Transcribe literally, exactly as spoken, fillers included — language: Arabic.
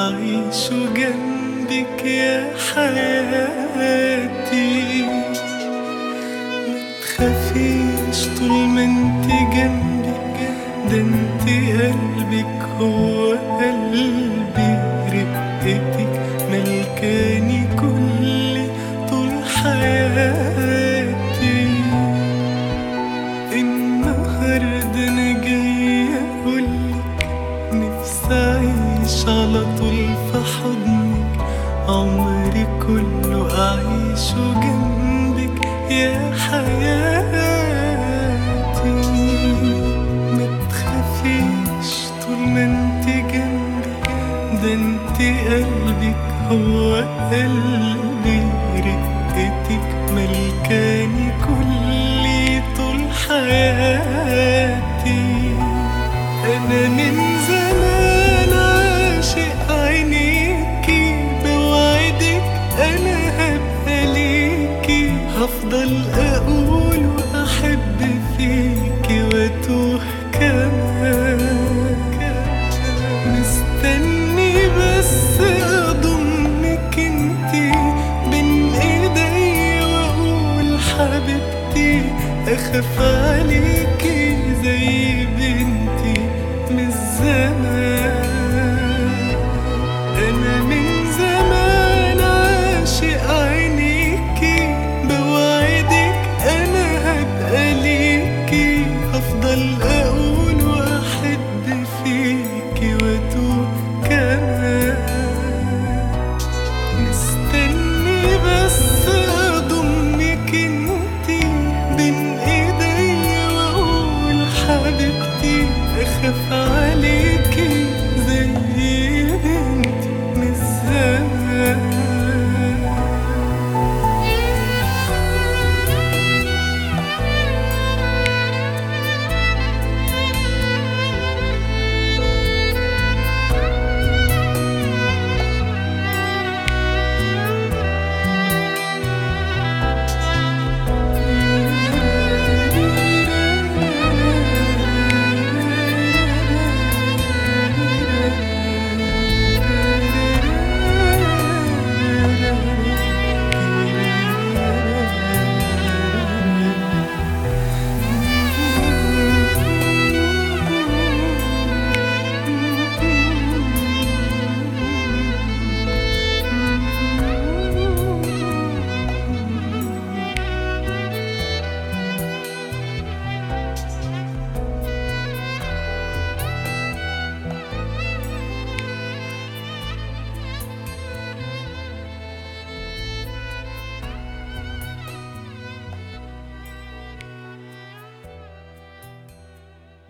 أعيش جنبك يا حياتي. متخافيش طول ما انت جنبي، ده انت قلبك هو قلبي، رقتك ملكاني كل طول حياتي. النهاردة انا جاية اقولك نفسي اعيش على طول في حضنك، عمري كله اعيشه جنبك يا حياتي. متخافيش طول ما انت جنبي، ده انت قلبك هو قلبي، رقتك ملكاني كل طول حياتي. انا من زمان عاشق عينيكي، بوعدك انا هبقى ليكي، هفضل اقول واحب فيكي واتوه كمان. مستني بس اضمك انتي بين ايدي واقول حبيبتي، اخاف عليكي زي بنتي من الزمان. انا من زمان عاشق عينيكي، بوعدك انا هبقى ليكي، هفضل اقول واحب فيكي واتوه كمان. مستني بس اضمك انتي بين ايدي واقول حبيبتي، اخاف